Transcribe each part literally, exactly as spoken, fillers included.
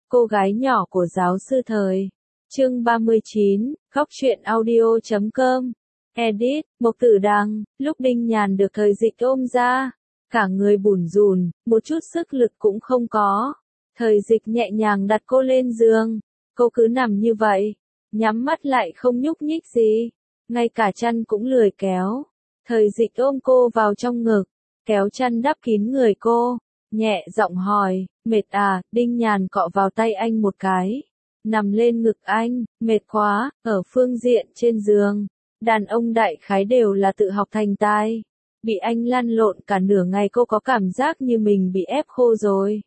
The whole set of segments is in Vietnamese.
Cô gái nhỏ của giáo sư thời. Chương ba mươi chín, góc truyện audio chấm com. Edit, Mộc Tử Đằng, lúc Đinh Nhàn được Thời Dịch ôm ra, cả người bủn rủn, một chút sức lực cũng không có. Thời Dịch nhẹ nhàng đặt cô lên giường, cô cứ nằm như vậy, nhắm mắt lại không nhúc nhích gì, ngay cả chăn cũng lười kéo. Thời Dịch ôm cô vào trong ngực, kéo chăn đắp kín người cô, nhẹ giọng hỏi, mệt à? Đinh Nhàn cọ vào tay anh một cái, nằm lên ngực anh, mệt quá. Ở phương diện trên giường, đàn ông đại khái đều là tự học thành tài. Bị anh lăn lộn cả nửa ngày cô có cảm giác như mình bị ép khô rồi.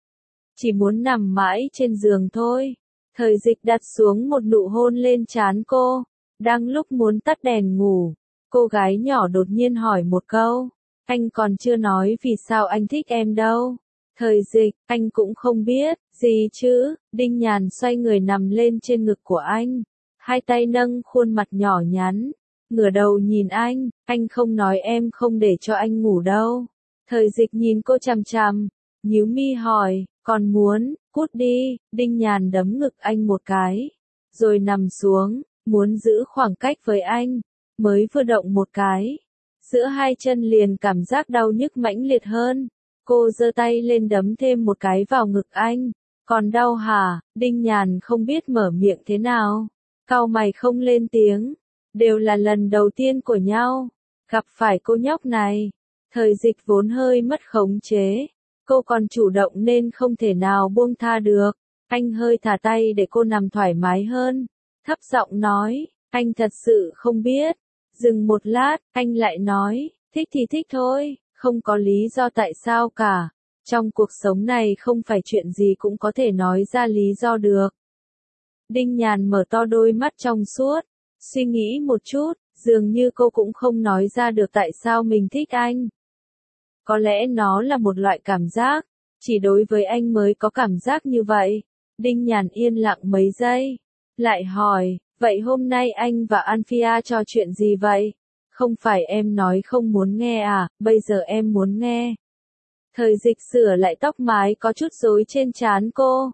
Chỉ muốn nằm mãi trên giường thôi. Thời Dịch đặt xuống một nụ hôn lên trán cô. Đang lúc muốn tắt đèn ngủ, cô gái nhỏ đột nhiên hỏi một câu. Anh còn chưa nói vì sao anh thích em đâu. Thời Dịch, anh cũng không biết, gì chứ. Đinh Nhàn xoay người nằm lên trên ngực của anh, hai tay nâng khuôn mặt nhỏ nhắn, ngửa đầu nhìn anh, anh không nói em không để cho anh ngủ đâu. Thời Dịch nhìn cô chằm chằm, nhíu mi hỏi, còn muốn, cút đi. Đinh Nhàn đấm ngực anh một cái, rồi nằm xuống, muốn giữ khoảng cách với anh, mới vừa động một cái, giữa hai chân liền cảm giác đau nhức mãnh liệt hơn. Cô giơ tay lên đấm thêm một cái vào ngực anh. Còn đau hả? Đinh Nhàn không biết mở miệng thế nào, cau mày không lên tiếng. Đều là lần đầu tiên của nhau, gặp phải cô nhóc này. Thời Dịch vốn hơi mất khống chế, cô còn chủ động nên không thể nào buông tha được. Anh hơi thả tay để cô nằm thoải mái hơn, thấp giọng nói, anh thật sự không biết. Dừng một lát, anh lại nói, thích thì thích thôi, không có lý do tại sao cả. Trong cuộc sống này không phải chuyện gì cũng có thể nói ra lý do được. Đinh Nhàn mở to đôi mắt trong suốt, suy nghĩ một chút, dường như cô cũng không nói ra được tại sao mình thích anh. Có lẽ nó là một loại cảm giác, chỉ đối với anh mới có cảm giác như vậy. Đinh Nhàn yên lặng mấy giây, lại hỏi, vậy hôm nay anh và Anphia trò chuyện gì vậy? Không phải em nói không muốn nghe à, bây giờ em muốn nghe. Thời Dịch sửa lại tóc mái có chút rối trên trán cô.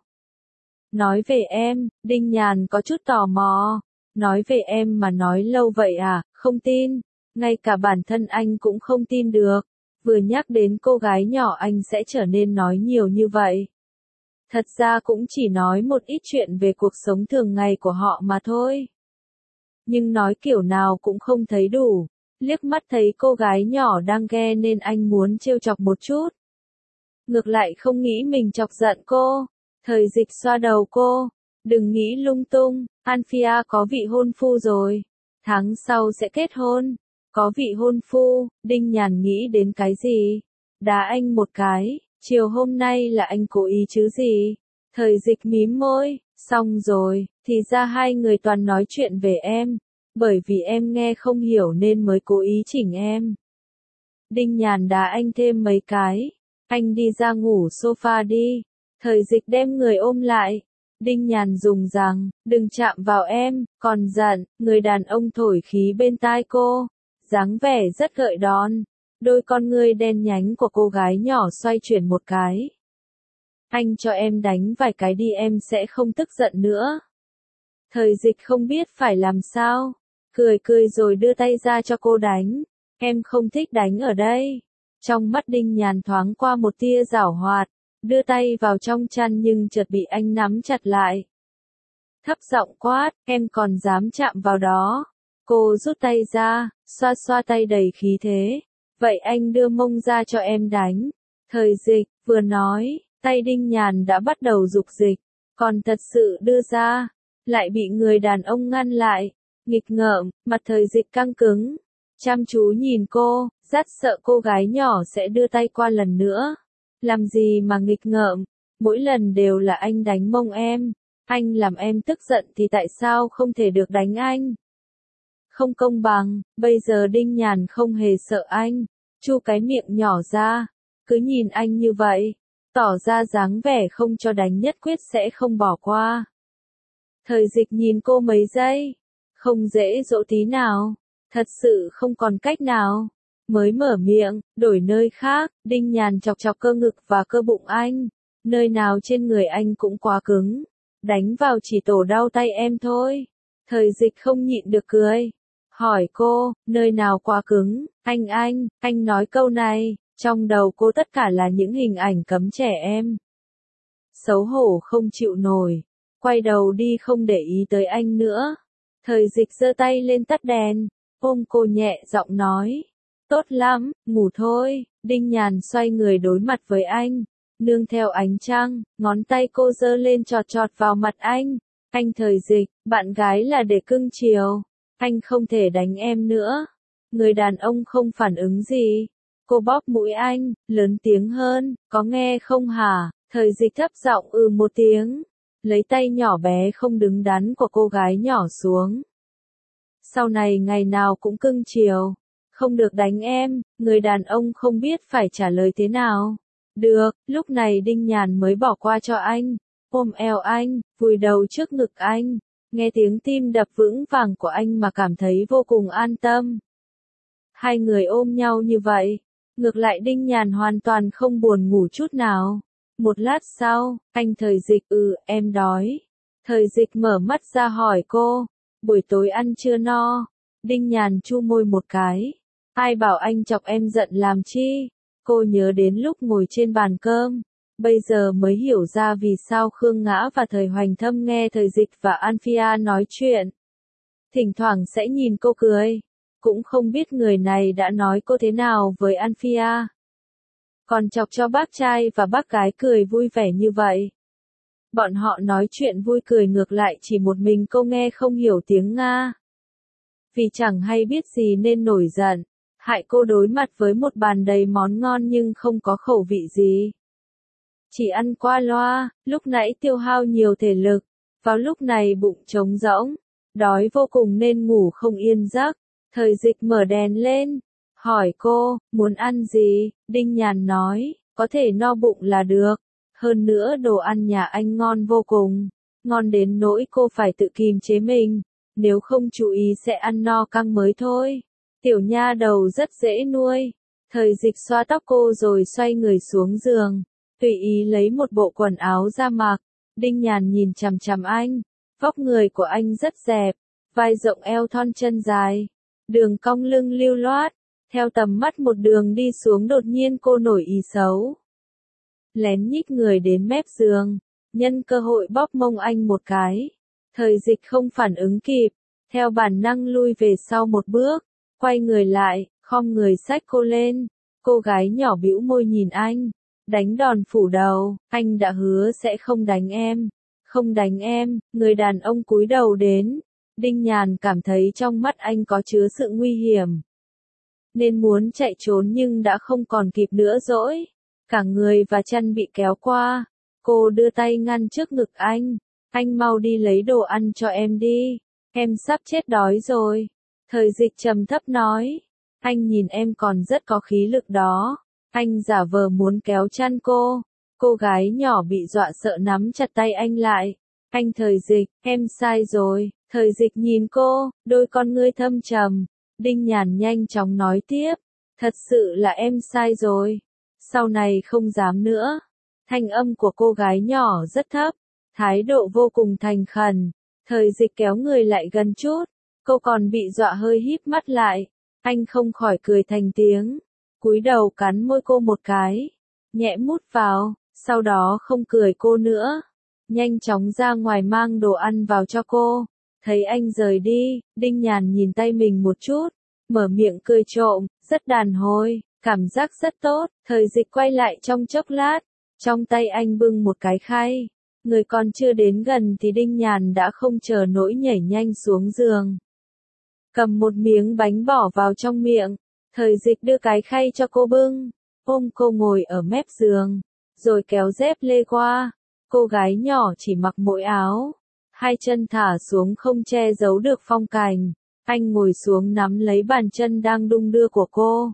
Nói về em. Đinh Nhàn có chút tò mò. Nói về em mà nói lâu vậy à, không tin. Ngay cả bản thân anh cũng không tin được. Vừa nhắc đến cô gái nhỏ anh sẽ trở nên nói nhiều như vậy. Thật ra cũng chỉ nói một ít chuyện về cuộc sống thường ngày của họ mà thôi. Nhưng nói kiểu nào cũng không thấy đủ. Liếc mắt thấy cô gái nhỏ đang ghe nên anh muốn trêu chọc một chút. Ngược lại không nghĩ mình chọc giận cô. Thời Dịch xoa đầu cô. Đừng nghĩ lung tung, Anphia có vị hôn phu rồi. Tháng sau sẽ kết hôn. Có vị hôn phu. Đinh Nhàn nghĩ đến cái gì? Đá anh một cái. Chiều hôm nay là anh cố ý chứ gì? Thời Dịch mím môi. Xong rồi, thì ra hai người toàn nói chuyện về em. Bởi vì em nghe không hiểu nên mới cố ý chỉnh em. Đinh Nhàn đá anh thêm mấy cái. Anh đi ra ngủ sofa đi. Thời Dịch đem người ôm lại. Đinh Nhàn dùng rằng, đừng chạm vào em, còn dặn, người đàn ông thổi khí bên tai cô. Dáng vẻ rất gợi đón. Đôi con ngươi đen nhánh của cô gái nhỏ xoay chuyển một cái. Anh cho em đánh vài cái đi em sẽ không tức giận nữa. Thời Dịch không biết phải làm sao. Cười cười rồi đưa tay ra cho cô đánh. Em không thích đánh ở đây. Trong mắt Đinh Nhàn thoáng qua một tia giảo hoạt. Đưa tay vào trong chăn nhưng chợt bị anh nắm chặt lại. Thấp giọng quát, em còn dám chạm vào đó. Cô rút tay ra, xoa xoa tay đầy khí thế. Vậy anh đưa mông ra cho em đánh. Thời Dịch, vừa nói, tay Đinh Nhàn đã bắt đầu dục dịch. Còn thật sự đưa ra, lại bị người đàn ông ngăn lại. Nghịch ngợm, mặt Thời Dịch căng cứng. Chăm chú nhìn cô, rất sợ cô gái nhỏ sẽ đưa tay qua lần nữa. Làm gì mà nghịch ngợm, mỗi lần đều là anh đánh mông em. Anh làm em tức giận thì tại sao không thể được đánh anh? Không công bằng. Bây giờ Đinh Nhàn không hề sợ anh. Chu cái miệng nhỏ ra, cứ nhìn anh như vậy, tỏ ra dáng vẻ không cho đánh nhất quyết sẽ không bỏ qua. Thời Dịch nhìn cô mấy giây, không dễ dỗ tí nào, thật sự không còn cách nào. Mới mở miệng, đổi nơi khác. Đinh Nhàn chọc chọc cơ ngực và cơ bụng anh. Nơi nào trên người anh cũng quá cứng. Đánh vào chỉ tổ đau tay em thôi. Thời Dịch không nhịn được cười. Hỏi cô, nơi nào quá cứng, anh anh, anh nói câu này, trong đầu cô tất cả là những hình ảnh cấm trẻ em. Xấu hổ không chịu nổi, quay đầu đi không để ý tới anh nữa. Thời Dịch giơ tay lên tắt đèn, ôm cô nhẹ giọng nói. Tốt lắm, ngủ thôi. Đinh Nhàn xoay người đối mặt với anh, nương theo ánh trăng, ngón tay cô giơ lên chọt chọt vào mặt anh. Anh Thời Dịch, bạn gái là để cưng chiều. Anh không thể đánh em nữa. Người đàn ông không phản ứng gì. Cô bóp mũi anh, lớn tiếng hơn, có nghe không hả? Thời Dịch thấp giọng ừ một tiếng, lấy tay nhỏ bé không đứng đắn của cô gái nhỏ xuống. Sau này ngày nào cũng cưng chiều. Không được đánh em. Người đàn ông không biết phải trả lời thế nào. Được, lúc này Đinh Nhàn mới bỏ qua cho anh, ôm eo anh, vùi đầu trước ngực anh, nghe tiếng tim đập vững vàng của anh mà cảm thấy vô cùng an tâm. Hai người ôm nhau như vậy, ngược lại Đinh Nhàn hoàn toàn không buồn ngủ chút nào. Một lát sau, anh Thời Dịch ừ, em đói. Thời Dịch mở mắt ra hỏi cô, buổi tối ăn chưa no? Đinh Nhàn chu môi một cái, ai bảo anh chọc em giận làm chi? Cô nhớ đến lúc ngồi trên bàn cơm, bây giờ mới hiểu ra vì sao Khương Ngã và Thời Hoành Thâm nghe Thời Dịch và Anphia nói chuyện. Thỉnh thoảng sẽ nhìn cô cười, cũng không biết người này đã nói cô thế nào với Anphia. Còn chọc cho bác trai và bác gái cười vui vẻ như vậy. Bọn họ nói chuyện vui cười ngược lại chỉ một mình cô nghe không hiểu tiếng Nga. Vì chẳng hay biết gì nên nổi giận, hại cô đối mặt với một bàn đầy món ngon nhưng không có khẩu vị gì. Chỉ ăn qua loa, lúc nãy tiêu hao nhiều thể lực, vào lúc này bụng trống rỗng, đói vô cùng nên ngủ không yên giấc. Thời Dịch mở đèn lên, hỏi cô, muốn ăn gì? Đinh Nhàn nói, có thể no bụng là được. Hơn nữa đồ ăn nhà anh ngon vô cùng, ngon đến nỗi cô phải tự kìm chế mình, nếu không chú ý sẽ ăn no căng mới thôi. Tiểu nha đầu rất dễ nuôi. Thời Dịch xoa tóc cô rồi xoay người xuống giường, tùy ý lấy một bộ quần áo ra mặc. Đinh Nhàn nhìn chằm chằm anh, vóc người của anh rất đẹp, vai rộng eo thon chân dài, đường cong lưng lưu loát, theo tầm mắt một đường đi xuống đột nhiên cô nổi ý xấu. Lén nhích người đến mép giường, nhân cơ hội bóp mông anh một cái. Thời Dịch không phản ứng kịp, theo bản năng lui về sau một bước, quay người lại, khom người xách cô lên. Cô gái nhỏ bĩu môi nhìn anh, đánh đòn phủ đầu, anh đã hứa sẽ không đánh em, không đánh em. Người đàn ông cúi đầu đến, Đinh Nhàn cảm thấy trong mắt anh có chứa sự nguy hiểm, nên muốn chạy trốn nhưng đã không còn kịp nữa rồi. Cả người và chân bị kéo qua, cô đưa tay ngăn trước ngực anh, anh mau đi lấy đồ ăn cho em đi, em sắp chết đói rồi. Thời Dịch trầm thấp nói, anh nhìn em còn rất có khí lực đó. Anh giả vờ muốn kéo chăn cô, cô gái nhỏ bị dọa sợ nắm chặt tay anh lại. Anh Thời Dịch, em sai rồi. Thời Dịch nhìn cô, đôi con ngươi thâm trầm. Đinh Nhàn nhanh chóng nói tiếp, thật sự là em sai rồi, sau này không dám nữa. Thanh âm của cô gái nhỏ rất thấp, thái độ vô cùng thành khẩn. Thời Dịch kéo người lại gần chút, cô còn bị dọa hơi híp mắt lại. Anh không khỏi cười thành tiếng, cúi đầu cắn môi cô một cái, nhẹ mút vào, sau đó không cười cô nữa, nhanh chóng ra ngoài mang đồ ăn vào cho cô. Thấy anh rời đi, Đinh Nhàn nhìn tay mình một chút, mở miệng cười trộm, rất đàn hồi, cảm giác rất tốt. Thời Dịch quay lại trong chốc lát, trong tay anh bưng một cái khay, người còn chưa đến gần thì Đinh Nhàn đã không chờ nổi nhảy nhanh xuống giường, cầm một miếng bánh bỏ vào trong miệng. Thời Dịch đưa cái khay cho cô bưng, ôm cô ngồi ở mép giường, rồi kéo dép lê qua. Cô gái nhỏ chỉ mặc mỗi áo, hai chân thả xuống không che giấu được phong cảnh. Anh ngồi xuống nắm lấy bàn chân đang đung đưa của cô.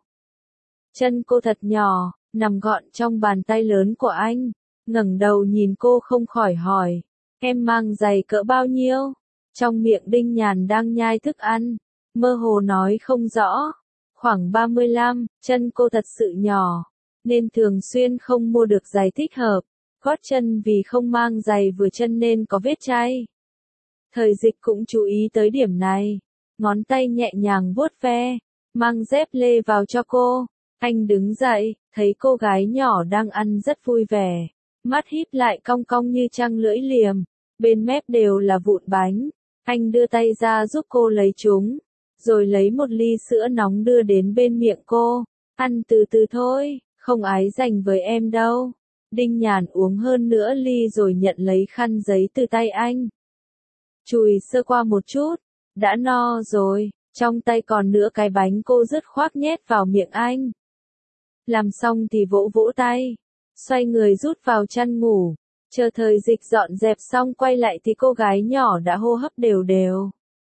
Chân cô thật nhỏ, nằm gọn trong bàn tay lớn của anh. Ngẩng đầu nhìn cô không khỏi hỏi, em mang giày cỡ bao nhiêu? Trong miệng Đinh Nhàn đang nhai thức ăn, mơ hồ nói không rõ. Khoảng ba mươi lăm, chân cô thật sự nhỏ, nên thường xuyên không mua được giày thích hợp. gót chân vì không mang giày vừa chân nên có vết chay. Thời Dịch cũng chú ý tới điểm này, ngón tay nhẹ nhàng vuốt ve, mang dép lê vào cho cô. Anh đứng dậy, thấy cô gái nhỏ đang ăn rất vui vẻ, mắt híp lại cong cong như trăng lưỡi liềm, bên mép đều là vụn bánh. Anh đưa tay ra giúp cô lấy chúng, rồi lấy một ly sữa nóng đưa đến bên miệng cô. Ăn từ từ thôi, không ái dành với em đâu. Đinh Nhàn uống hơn nửa ly rồi nhận lấy khăn giấy từ tay anh. Chùi sơ qua một chút, đã no rồi, trong tay còn nửa cái bánh cô dứt khoát nhét vào miệng anh. Làm xong thì vỗ vỗ tay, xoay người rút vào chăn ngủ, chờ Thời Dịch dọn dẹp xong quay lại thì cô gái nhỏ đã hô hấp đều đều.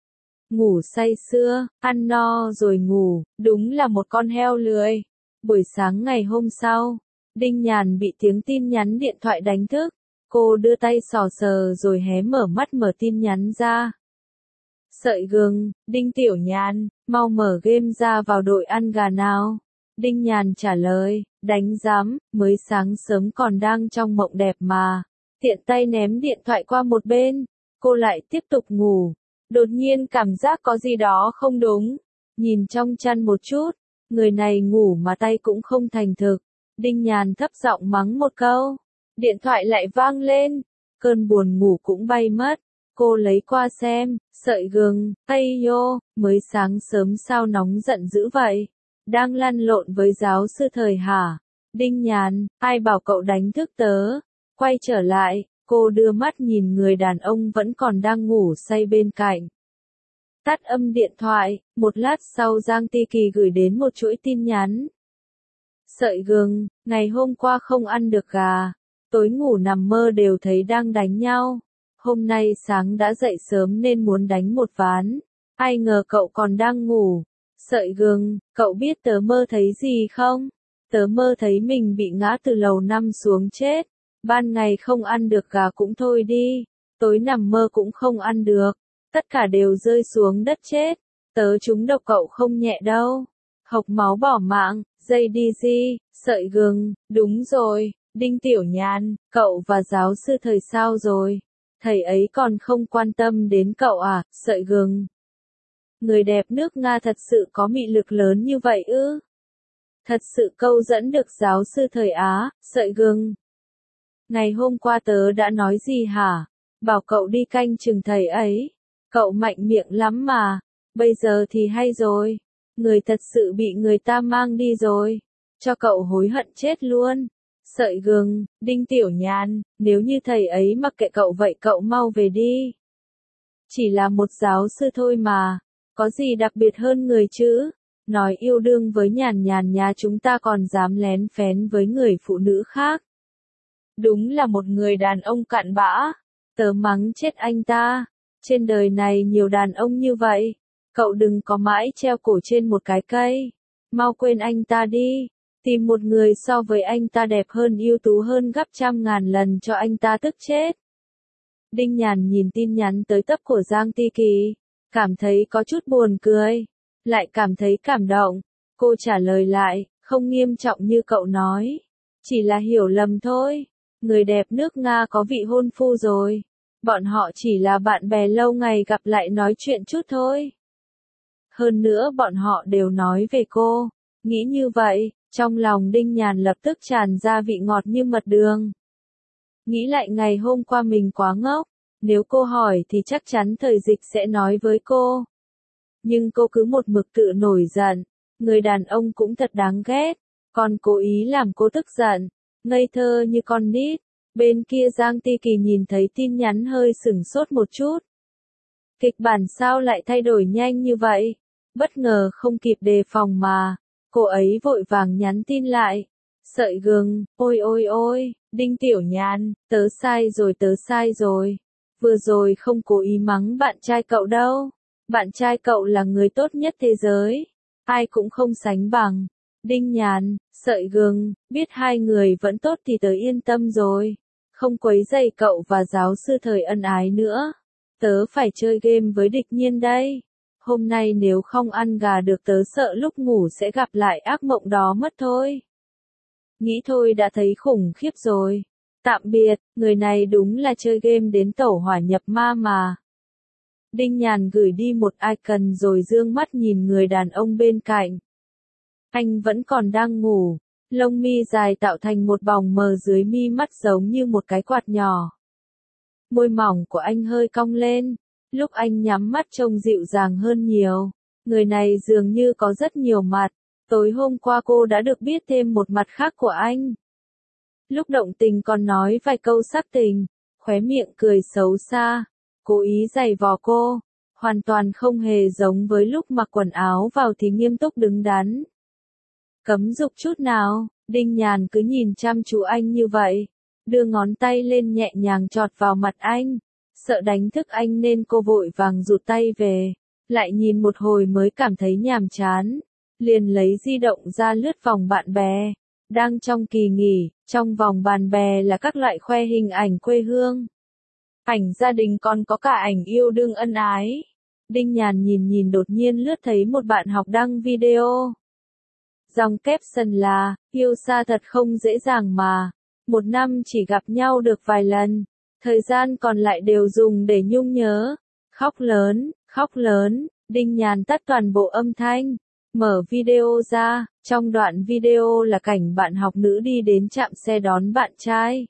Ngủ say sưa, ăn no rồi ngủ, đúng là một con heo lười. Buổi sáng ngày hôm sau, Đinh Nhàn bị tiếng tin nhắn điện thoại đánh thức. Cô đưa tay sò sờ rồi hé mở mắt mở tin nhắn ra. Sợi gừng, Đinh Tiểu Nhàn, mau mở game ra vào đội ăn gà nào. Đinh Nhàn trả lời, đánh rắm, mới sáng sớm còn đang trong mộng đẹp mà. Tiện tay ném điện thoại qua một bên, cô lại tiếp tục ngủ. Đột nhiên cảm giác có gì đó không đúng. Nhìn trong chăn một chút, người này ngủ mà tay cũng không thành thực. Đinh Nhàn thấp giọng mắng một câu. Điện thoại lại vang lên. Cơn buồn ngủ cũng bay mất. Cô lấy qua xem, sợi gừng, ây yo, mới sáng sớm sao nóng giận dữ vậy? Đang lăn lộn với giáo sư Thời hả? Đinh Nhàn, ai bảo cậu đánh thức tớ? Quay trở lại, cô đưa mắt nhìn người đàn ông vẫn còn đang ngủ say bên cạnh. Tắt âm điện thoại, một lát sau Giang Ti Kỳ gửi đến một chuỗi tin nhắn. Sợi gừng, ngày hôm qua không ăn được gà, tối ngủ nằm mơ đều thấy đang đánh nhau. Hôm nay sáng đã dậy sớm nên muốn đánh một ván, ai ngờ cậu còn đang ngủ. Sợi gừng, cậu biết tớ mơ thấy gì không? Tớ mơ thấy mình bị ngã từ lầu năm xuống chết. Ban ngày không ăn được gà cũng thôi đi, tối nằm mơ cũng không ăn được. Tất cả đều rơi xuống đất chết. Tớ trúng độc cậu không nhẹ đâu. Hộc máu bỏ mạng, dây đi gì, sợi gừng, đúng rồi, Đinh Tiểu Nhàn, cậu và giáo sư Thời sao rồi? Thầy ấy còn không quan tâm đến cậu à, sợi gừng. Người đẹp nước Nga thật sự có mị lực lớn như vậy ư? Thật sự câu dẫn được giáo sư Thời Á, sợi gừng. Ngày hôm qua tớ đã nói gì hả? Bảo cậu đi canh chừng thầy ấy. Cậu mạnh miệng lắm mà. Bây giờ thì hay rồi. Người thật sự bị người ta mang đi rồi. Cho cậu hối hận chết luôn. Sợi gừng, Đinh Tiểu Nhàn, nếu như thầy ấy mặc kệ cậu vậy cậu mau về đi. Chỉ là một giáo sư thôi mà. Có gì đặc biệt hơn người chứ? Nói yêu đương với Nhàn Nhàn nhà chúng ta còn dám lén phén với người phụ nữ khác. Đúng là một người đàn ông cặn bã. Tớ mắng chết anh ta. Trên đời này nhiều đàn ông như vậy. Cậu đừng có mãi treo cổ trên một cái cây. Mau quên anh ta đi. Tìm một người so với anh ta đẹp hơn ưu tú hơn gấp trăm ngàn lần cho anh ta tức chết. Đinh Nhàn nhìn tin nhắn tới tấp của Giang Ti Kỳ. Cảm thấy có chút buồn cười. Lại cảm thấy cảm động. Cô trả lời lại, không nghiêm trọng như cậu nói. Chỉ là hiểu lầm thôi. Người đẹp nước Nga có vị hôn phu rồi. Bọn họ chỉ là bạn bè lâu ngày gặp lại nói chuyện chút thôi. Hơn nữa bọn họ đều nói về cô. Nghĩ như vậy, trong lòng Đinh Nhàn lập tức tràn ra vị ngọt như mật đường. Nghĩ lại ngày hôm qua mình quá ngốc. Nếu cô hỏi thì chắc chắn Thời Dịch sẽ nói với cô. Nhưng cô cứ một mực tự nổi giận. Người đàn ông cũng thật đáng ghét. Còn cố ý làm cô tức giận. Ngây thơ như con nít. Bên kia Giang Ti Kỳ nhìn thấy tin nhắn hơi sửng sốt một chút. Kịch bản sao lại thay đổi nhanh như vậy? Bất ngờ không kịp đề phòng mà. Cô ấy vội vàng nhắn tin lại. Sợi gừng, ôi ôi ôi, Đinh Tiểu Nhàn, tớ sai rồi tớ sai rồi. Vừa rồi không cố ý mắng bạn trai cậu đâu. Bạn trai cậu là người tốt nhất thế giới. Ai cũng không sánh bằng. Đinh Nhàn, sợi gừng, biết hai người vẫn tốt thì tớ yên tâm rồi. Không quấy rầy cậu và giáo sư Thời ân ái nữa. Tớ phải chơi game với địch nhiên đây. Hôm nay nếu không ăn gà được tớ sợ lúc ngủ sẽ gặp lại ác mộng đó mất thôi. Nghĩ thôi đã thấy khủng khiếp rồi. Tạm biệt, người này đúng là chơi game đến tẩu hỏa nhập ma mà. Đinh Nhàn gửi đi một icon rồi dương mắt nhìn người đàn ông bên cạnh. Anh vẫn còn đang ngủ, lông mi dài tạo thành một vòng mờ dưới mi mắt giống như một cái quạt nhỏ. Môi mỏng của anh hơi cong lên, lúc anh nhắm mắt trông dịu dàng hơn nhiều. Người này dường như có rất nhiều mặt, tối hôm qua cô đã được biết thêm một mặt khác của anh. Lúc động tình còn nói vài câu sắc tình, khóe miệng cười xấu xa, cố ý giày vò cô, hoàn toàn không hề giống với lúc mặc quần áo vào thì nghiêm túc đứng đắn. Cấm dục chút nào, Đinh Nhàn cứ nhìn chăm chú anh như vậy, đưa ngón tay lên nhẹ nhàng chọt vào mặt anh, sợ đánh thức anh nên cô vội vàng rụt tay về, lại nhìn một hồi mới cảm thấy nhàm chán, liền lấy di động ra lướt vòng bạn bè. Đang trong kỳ nghỉ, trong vòng bạn bè là các loại khoe hình ảnh quê hương. Ảnh gia đình còn có cả ảnh yêu đương ân ái. Đinh Nhàn nhìn nhìn đột nhiên lướt thấy một bạn học đăng video. Dòng caption là, yêu xa thật không dễ dàng mà. Một năm chỉ gặp nhau được vài lần. Thời gian còn lại đều dùng để nhung nhớ. Khóc lớn, khóc lớn, Đinh Nhàn tắt toàn bộ âm thanh. Mở video ra, trong đoạn video là cảnh bạn học nữ đi đến trạm xe đón bạn trai.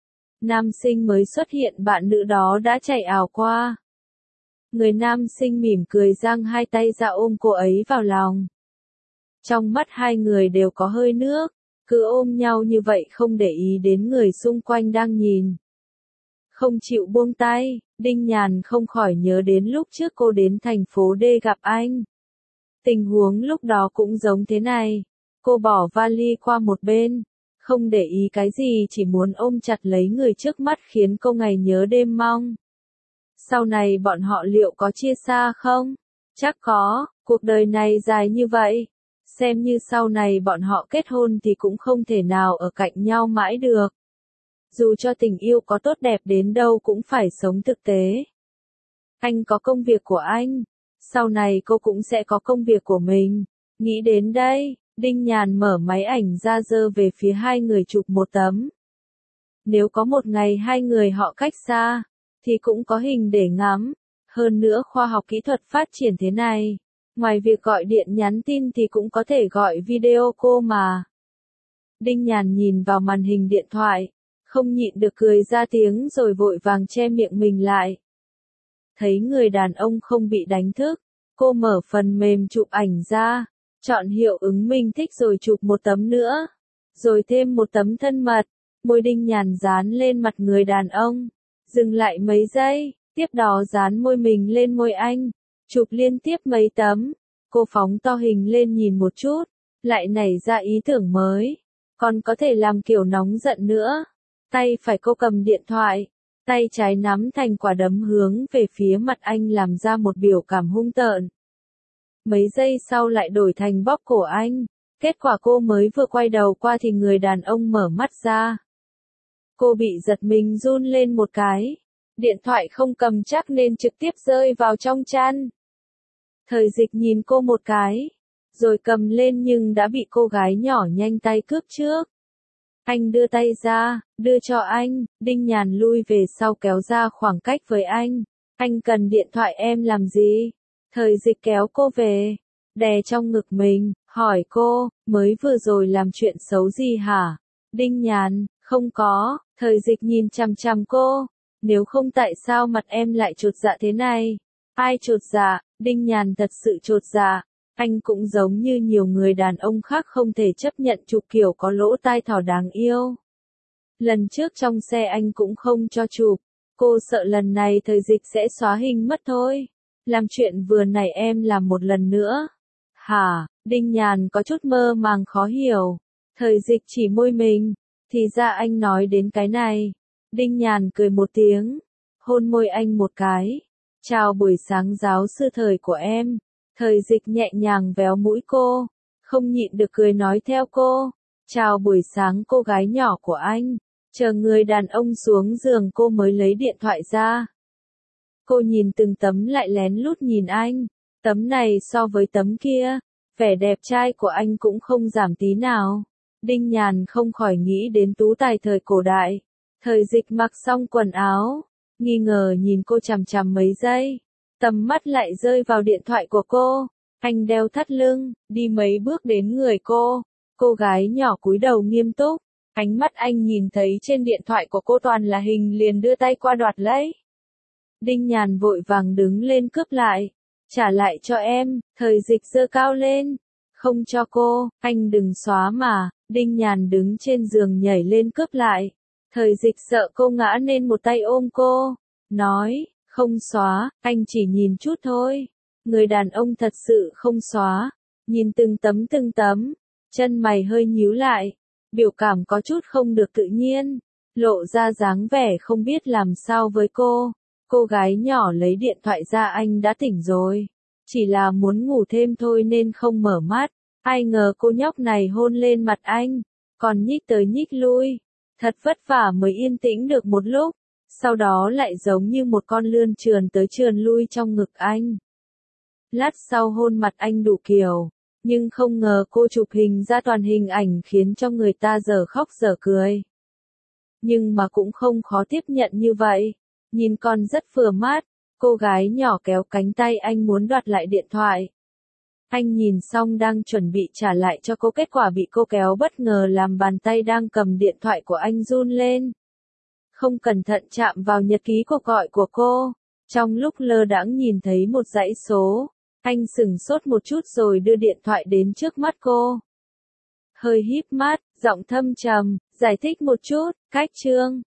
Nam sinh mới xuất hiện, bạn nữ đó đã chạy ào qua. Người nam sinh mỉm cười giang hai tay ra ôm cô ấy vào lòng. Trong mắt hai người đều có hơi nước, cứ ôm nhau như vậy không để ý đến người xung quanh đang nhìn. Không chịu buông tay, Đinh Nhàn không khỏi nhớ đến lúc trước cô đến thành phố D gặp anh. Tình huống lúc đó cũng giống thế này, cô bỏ vali qua một bên, không để ý cái gì chỉ muốn ôm chặt lấy người trước mắt khiến cô ngày nhớ đêm mong. Sau này bọn họ liệu có chia xa không? Chắc có, cuộc đời này dài như vậy, xem như sau này bọn họ kết hôn thì cũng không thể nào ở cạnh nhau mãi được. Dù cho tình yêu có tốt đẹp đến đâu cũng phải sống thực tế. Anh có công việc của anh. Sau này cô cũng sẽ có công việc của mình. Nghĩ đến đây, Đinh Nhàn mở máy ảnh ra giơ về phía hai người chụp một tấm. Nếu có một ngày hai người họ cách xa, thì cũng có hình để ngắm. Hơn nữa khoa học kỹ thuật phát triển thế này, ngoài việc gọi điện nhắn tin thì cũng có thể gọi video call mà. Đinh Nhàn nhìn vào màn hình điện thoại, không nhịn được cười ra tiếng rồi vội vàng che miệng mình lại. Thấy người đàn ông không bị đánh thức, cô mở phần mềm chụp ảnh ra, chọn hiệu ứng mình thích rồi chụp một tấm nữa, rồi thêm một tấm thân mật, môi Đinh Nhàn dán lên mặt người đàn ông, dừng lại mấy giây, tiếp đó dán môi mình lên môi anh, chụp liên tiếp mấy tấm, cô phóng to hình lên nhìn một chút, lại nảy ra ý tưởng mới, còn có thể làm kiểu nóng giận nữa, tay phải cô cầm điện thoại. Tay trái nắm thành quả đấm hướng về phía mặt anh làm ra một biểu cảm hung tợn. Mấy giây sau lại đổi thành bóp cổ anh. Kết quả cô mới vừa quay đầu qua thì người đàn ông mở mắt ra. Cô bị giật mình run lên một cái. Điện thoại không cầm chắc nên trực tiếp rơi vào trong chăn. Thời Dịch nhìn cô một cái, rồi cầm lên nhưng đã bị cô gái nhỏ nhanh tay cướp trước. Anh đưa tay ra, đưa cho anh, Đinh Nhàn lui về sau kéo ra khoảng cách với anh. Anh cần điện thoại em làm gì? Thời Dịch kéo cô về, đè trong ngực mình, hỏi cô, mới vừa rồi làm chuyện xấu gì hả? Đinh Nhàn, không có, Thời Dịch nhìn chằm chằm cô, nếu không tại sao mặt em lại chột dạ thế này? Ai chột dạ? Đinh Nhàn thật sự chột dạ. Anh cũng giống như nhiều người đàn ông khác không thể chấp nhận chụp kiểu có lỗ tai thỏ đáng yêu. Lần trước trong xe anh cũng không cho chụp, cô sợ lần này Thời Dịch sẽ xóa hình mất thôi. Làm chuyện vừa nãy em làm một lần nữa. Hả? Đinh Nhàn có chút mơ màng khó hiểu. Thời Dịch chỉ môi mình, thì ra anh nói đến cái này. Đinh Nhàn cười một tiếng, hôn môi anh một cái. Chào buổi sáng giáo sư Thời của em. Thời Dịch nhẹ nhàng véo mũi cô, không nhịn được cười nói theo cô. Chào buổi sáng cô gái nhỏ của anh. Chờ người đàn ông xuống giường cô mới lấy điện thoại ra. Cô nhìn từng tấm lại lén lút nhìn anh. Tấm này so với tấm kia, vẻ đẹp trai của anh cũng không giảm tí nào. Đinh Nhàn không khỏi nghĩ đến tú tài thời cổ đại. Thời Dịch mặc xong quần áo, nghi ngờ nhìn cô chằm chằm mấy giây, tầm mắt lại rơi vào điện thoại của cô. Anh đeo thắt lưng, đi mấy bước đến người cô. Cô gái nhỏ cúi đầu nghiêm túc, ánh mắt anh nhìn thấy trên điện thoại của cô toàn là hình liền đưa tay qua đoạt lấy. Đinh Nhàn vội vàng đứng lên cướp lại, trả lại cho em. Thời Dịch giơ cao lên, không cho cô, anh đừng xóa mà. Đinh Nhàn đứng trên giường nhảy lên cướp lại. Thời Dịch sợ cô ngã nên một tay ôm cô, nói, không xóa, anh chỉ nhìn chút thôi. Người đàn ông thật sự không xóa, nhìn từng tấm từng tấm, chân mày hơi nhíu lại, biểu cảm có chút không được tự nhiên, lộ ra dáng vẻ không biết làm sao với cô. Cô gái nhỏ lấy điện thoại ra, anh đã tỉnh rồi, chỉ là muốn ngủ thêm thôi nên không mở mắt. Ai ngờ cô nhóc này hôn lên mặt anh, còn nhích tới nhích lui, thật vất vả mới yên tĩnh được một lúc, sau đó lại giống như một con lươn trườn tới trườn lui trong ngực anh. Lát sau hôn mặt anh đủ kiểu, nhưng không ngờ cô chụp hình ra toàn hình ảnh khiến cho người ta dở khóc dở cười. Nhưng mà cũng không khó tiếp nhận như vậy, nhìn con rất vừa mắt. Cô gái nhỏ kéo cánh tay anh muốn đoạt lại điện thoại. Anh nhìn xong đang chuẩn bị trả lại cho cô, kết quả bị cô kéo bất ngờ làm bàn tay đang cầm điện thoại của anh run lên. Không cẩn thận chạm vào nhật ký cuộc gọi của cô. Trong lúc lơ đãng nhìn thấy một dãy số, anh sửng sốt một chút rồi đưa điện thoại đến trước mắt cô. Hơi híp mắt, giọng thâm trầm, giải thích một chút, cách chương.